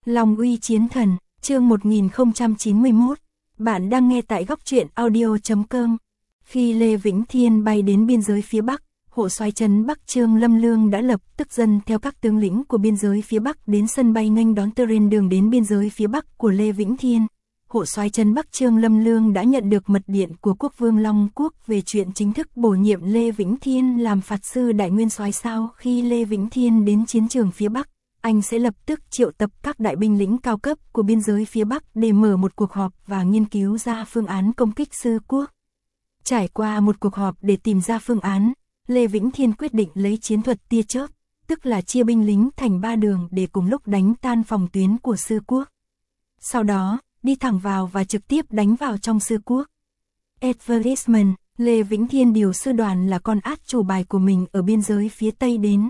Long uy chiến thần, chương 1091. Bạn đang nghe tại góc truyện audio.com. Khi Lê Vĩnh Thiên bay đến biên giới phía Bắc, hộ soái trấn Bắc Trương Lâm Lương đã lập tức dần theo các tướng lĩnh của biên giới phía Bắc đến sân bay nghênh đón trên đường đến biên giới phía Bắc của Lê Vĩnh Thiên. Hộ soái trấn Bắc Trương Lâm Lương đã nhận được mật điện của Quốc vương Long Quốc về chuyện chính thức bổ nhiệm Lê Vĩnh Thiên làm phạt sư đại nguyên soái. Sau khi Lê Vĩnh Thiên đến chiến trường phía Bắc, anh sẽ lập tức triệu tập các đại binh lĩnh cao cấp của biên giới phía Bắc để mở một cuộc họp và nghiên cứu ra phương án công kích Sư Quốc. Trải qua một cuộc họp để tìm ra phương án, Lê Vĩnh Thiên quyết định lấy chiến thuật tia chớp, tức là chia binh lính thành 3 đường để cùng lúc đánh tan phòng tuyến của Sư Quốc. Sau đó, đi thẳng vào và trực tiếp đánh vào trong Sư Quốc. Advertisement, Lê Vĩnh Thiên điều sư đoàn là con át chủ bài của mình ở biên giới phía Tây đến.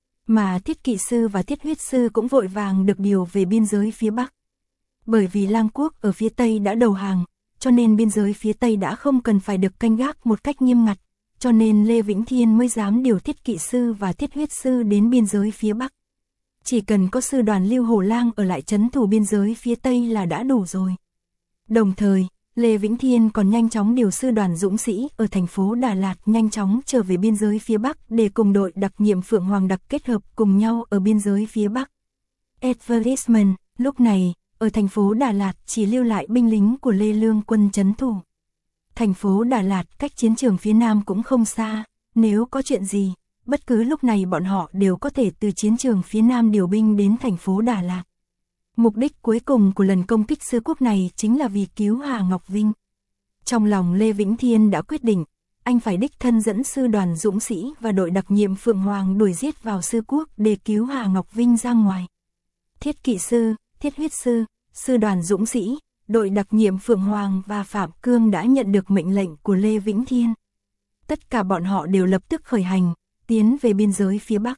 Mà thiết kỵ sư và thiết huyết sư cũng vội vàng được điều về biên giới phía Bắc. Bởi vì Lang Quốc ở phía Tây đã đầu hàng, cho nên biên giới phía Tây đã không cần phải được canh gác một cách nghiêm ngặt, cho nên Lê Vĩnh Thiên mới dám điều thiết kỵ sư và thiết huyết sư đến biên giới phía Bắc. Chỉ cần có sư đoàn Lưu Hổ Lang ở lại trấn thủ biên giới phía Tây là đã đủ rồi. Đồng thời, Lê Vĩnh Thiên còn nhanh chóng điều sư đoàn dũng sĩ ở thành phố Đà Lạt nhanh chóng trở về biên giới phía Bắc để cùng đội đặc nhiệm Phượng Hoàng Đặc kết hợp cùng nhau ở biên giới phía Bắc. Advertisement, lúc này, ở thành phố Đà Lạt chỉ lưu lại binh lính của Lê Lương quân trấn thủ. Thành phố Đà Lạt cách chiến trường phía Nam cũng không xa, nếu có chuyện gì, bất cứ lúc này bọn họ đều có thể từ chiến trường phía Nam điều binh đến thành phố Đà Lạt. Mục đích cuối cùng của lần công kích Sư Quốc này chính là vì cứu Hà Ngọc Vinh. Trong lòng Lê Vĩnh Thiên đã quyết định, anh phải đích thân dẫn sư đoàn dũng sĩ và đội đặc nhiệm Phượng Hoàng đuổi giết vào Sư Quốc để cứu Hà Ngọc Vinh ra ngoài. Thiết kỵ sư, thiết huyết sư, sư đoàn dũng sĩ, đội đặc nhiệm Phượng Hoàng và Phạm Cương đã nhận được mệnh lệnh của Lê Vĩnh Thiên. Tất cả bọn họ đều lập tức khởi hành, tiến về biên giới phía Bắc.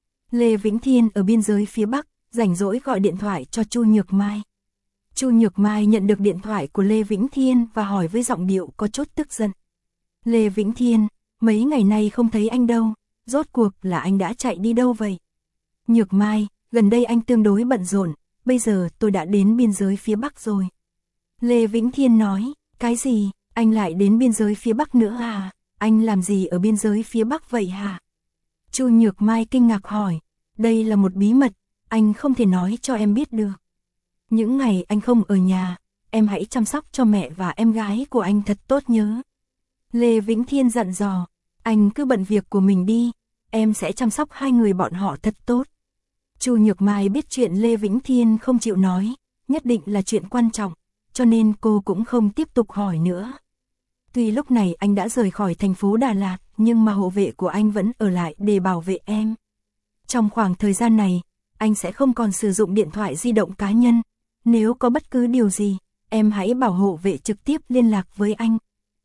Lê Vĩnh Thiên ở biên giới phía Bắc, rảnh rỗi gọi điện thoại cho Chu Nhược Mai. Chu Nhược Mai nhận được điện thoại của Lê Vĩnh Thiên và hỏi với giọng điệu có chút tức giận. Lê Vĩnh Thiên, mấy ngày nay không thấy anh đâu, rốt cuộc là anh đã chạy đi đâu vậy? Nhược Mai, gần đây anh tương đối bận rộn, bây giờ tôi đã đến biên giới phía Bắc rồi. Lê Vĩnh Thiên nói, cái gì, anh lại đến biên giới phía Bắc nữa à? Anh làm gì ở biên giới phía Bắc vậy hả? Chu Nhược Mai kinh ngạc hỏi, đây là một bí mật, anh không thể nói cho em biết được. Những ngày anh không ở nhà, em hãy chăm sóc cho mẹ và em gái của anh thật tốt nhớ. Lê Vĩnh Thiên dặn dò, anh cứ bận việc của mình đi, em sẽ chăm sóc hai người bọn họ thật tốt. Chu Nhược Mai biết chuyện Lê Vĩnh Thiên không chịu nói, nhất định là chuyện quan trọng, cho nên cô cũng không tiếp tục hỏi nữa. Tuy lúc này anh đã rời khỏi thành phố Đà Lạt, nhưng mà hộ vệ của anh vẫn ở lại để bảo vệ em. Trong khoảng thời gian này, anh sẽ không còn sử dụng điện thoại di động cá nhân. Nếu có bất cứ điều gì, em hãy bảo hộ vệ trực tiếp liên lạc với anh.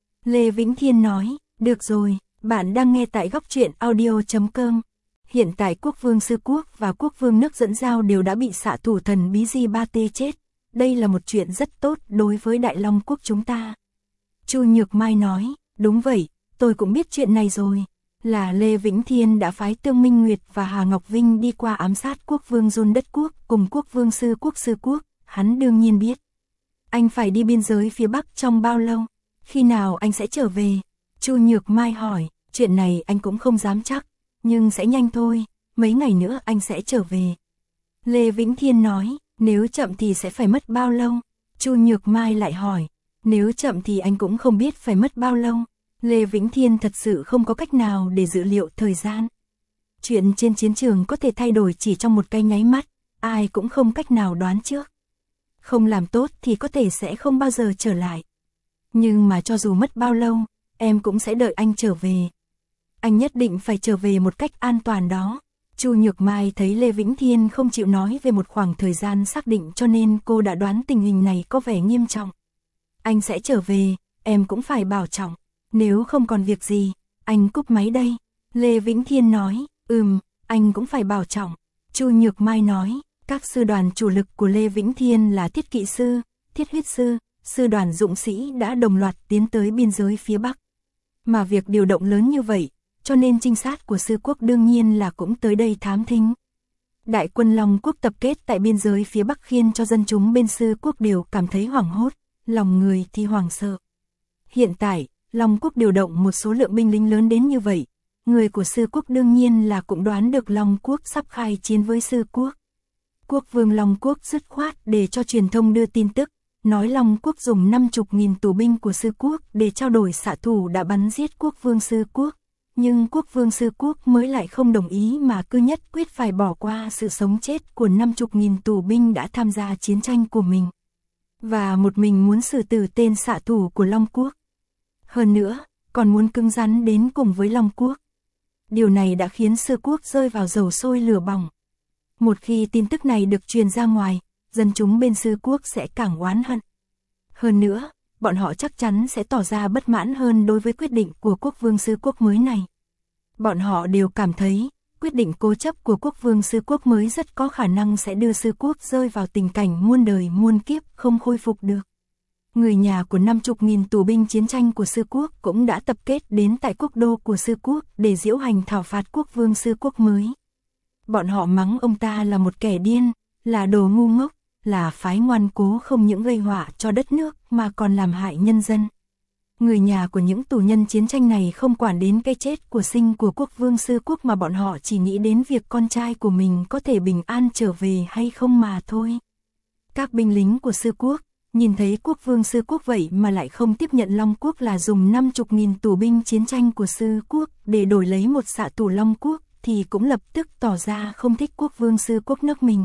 Lê Vĩnh Thiên nói, được rồi, bạn đang nghe tại góc truyện audio.com. Hiện tại quốc vương Sư Quốc và quốc vương nước Dẫn Giao đều đã bị xạ thủ thần bí Di-ba-tê chết. Đây là một chuyện rất tốt đối với Đại Long Quốc chúng ta. Chu Nhược Mai nói, đúng vậy, tôi cũng biết chuyện này rồi. Là Lê Vĩnh Thiên đã phái Tương Minh Nguyệt và Hà Ngọc Vinh đi qua ám sát quốc vương Dôn Đất Quốc cùng quốc vương Sư Quốc, hắn đương nhiên biết. Anh phải đi biên giới phía Bắc trong bao lâu? Khi nào anh sẽ trở về? Chu Nhược Mai hỏi, chuyện này anh cũng không dám chắc, nhưng sẽ nhanh thôi, mấy ngày nữa anh sẽ trở về. Lê Vĩnh Thiên nói, nếu chậm thì sẽ phải mất bao lâu? Chu Nhược Mai lại hỏi, nếu chậm thì anh cũng không biết phải mất bao lâu. Lê Vĩnh Thiên thật sự không có cách nào để dự liệu thời gian. Chuyện trên chiến trường có thể thay đổi chỉ trong một cái nháy mắt, ai cũng không cách nào đoán trước. Không làm tốt thì có thể sẽ không bao giờ trở lại. Nhưng mà cho dù mất bao lâu, em cũng sẽ đợi anh trở về. Anh nhất định phải trở về một cách an toàn đó. Chu Nhược Mai thấy Lê Vĩnh Thiên không chịu nói về một khoảng thời gian xác định cho nên cô đã đoán tình hình này có vẻ nghiêm trọng. Anh sẽ trở về, em cũng phải bảo trọng. Nếu không còn việc gì, anh cúp máy đây. Lê Vĩnh Thiên nói, anh cũng phải bảo trọng. Chu Nhược Mai nói, các sư đoàn chủ lực của Lê Vĩnh Thiên là thiết kỵ sư, thiết huyết sư, sư đoàn dũng sĩ đã đồng loạt tiến tới biên giới phía Bắc. Mà việc điều động lớn như vậy, cho nên trinh sát của Sư Quốc đương nhiên là cũng tới đây thám thính. Đại quân Long quốc tập kết tại biên giới phía Bắc khiến cho dân chúng bên Sư quốc đều cảm thấy hoảng hốt, lòng người thì hoảng sợ. Hiện tại, Long quốc điều động một số lượng binh lính lớn đến như vậy, người của Sư quốc đương nhiên là cũng đoán được Long quốc sắp khai chiến với Sư quốc. Quốc vương Long quốc dứt khoát để cho truyền thông đưa tin tức, nói Long quốc dùng 50.000 tù binh của Sư quốc để trao đổi xạ thủ đã bắn giết quốc vương Sư quốc. Nhưng quốc vương Sư quốc mới lại không đồng ý mà cứ nhất quyết phải bỏ qua sự sống chết của 50.000 tù binh đã tham gia chiến tranh của mình. Và một mình muốn xử tử tên xạ thủ của Long quốc. Hơn nữa, còn muốn cứng rắn đến cùng với Long quốc. Điều này đã khiến Sư quốc rơi vào dầu sôi lửa bỏng. Một khi tin tức này được truyền ra ngoài, dân chúng bên Sư quốc sẽ càng oán hận. Hơn nữa, bọn họ chắc chắn sẽ tỏ ra bất mãn hơn đối với quyết định của quốc vương Sư quốc mới này. Bọn họ đều cảm thấy, quyết định cố chấp của quốc vương Sư quốc mới rất có khả năng sẽ đưa Sư quốc rơi vào tình cảnh muôn đời muôn kiếp không khôi phục được. Người nhà của 50.000 tù binh chiến tranh của Sư quốc cũng đã tập kết đến tại quốc đô của Sư quốc để diễu hành thảo phạt quốc vương Sư quốc mới. Bọn họ mắng ông ta là một kẻ điên, là đồ ngu ngốc, là phái ngoan cố không những gây họa cho đất nước mà còn làm hại nhân dân. Người nhà của những tù nhân chiến tranh này không quản đến cái chết của sinh của quốc vương Sư quốc mà bọn họ chỉ nghĩ đến việc con trai của mình có thể bình an trở về hay không mà thôi. Các binh lính của Sư quốc, nhìn thấy quốc vương Sư quốc vậy mà lại không tiếp nhận Long quốc là dùng 50.000 tù binh chiến tranh của Sư quốc để đổi lấy một xạ thủ Long quốc thì cũng lập tức tỏ ra không thích quốc vương Sư quốc nước mình.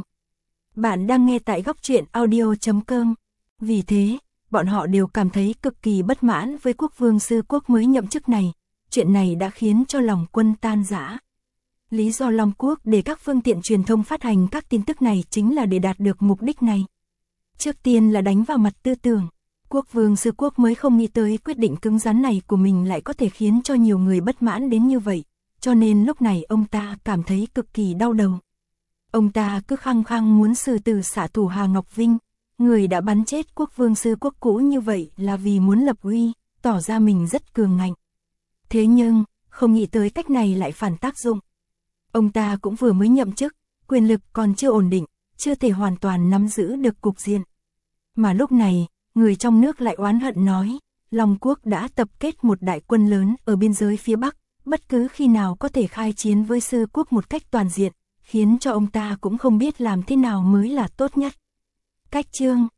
Bạn đang nghe tại góc truyện audio.com. Vì thế, bọn họ đều cảm thấy cực kỳ bất mãn với quốc vương Sư quốc mới nhậm chức này. Chuyện này đã khiến cho lòng quân tan rã. Lý do Long quốc để các phương tiện truyền thông phát hành các tin tức này chính là để đạt được mục đích này. Trước tiên là đánh vào mặt tư tưởng. Quốc vương Sư quốc mới không nghĩ tới quyết định cứng rắn này của mình lại có thể khiến cho nhiều người bất mãn đến như vậy. Cho nên lúc này ông ta cảm thấy cực kỳ đau đầu. Ông ta cứ khăng khăng muốn xử tử xạ thủ Hà Ngọc Vinh, người đã bắn chết quốc vương Sư quốc cũ như vậy là vì muốn lập uy, tỏ ra mình rất cường ngạnh. Thế nhưng, không nghĩ tới cách này lại phản tác dụng. Ông ta cũng vừa mới nhậm chức, quyền lực còn chưa ổn định, chưa thể hoàn toàn nắm giữ được cục diện. Mà lúc này, người trong nước lại oán hận nói, Long quốc đã tập kết một đại quân lớn ở biên giới phía Bắc, bất cứ khi nào có thể khai chiến với Sư quốc một cách toàn diện, khiến cho ông ta cũng không biết làm thế nào mới là tốt nhất. Cách chương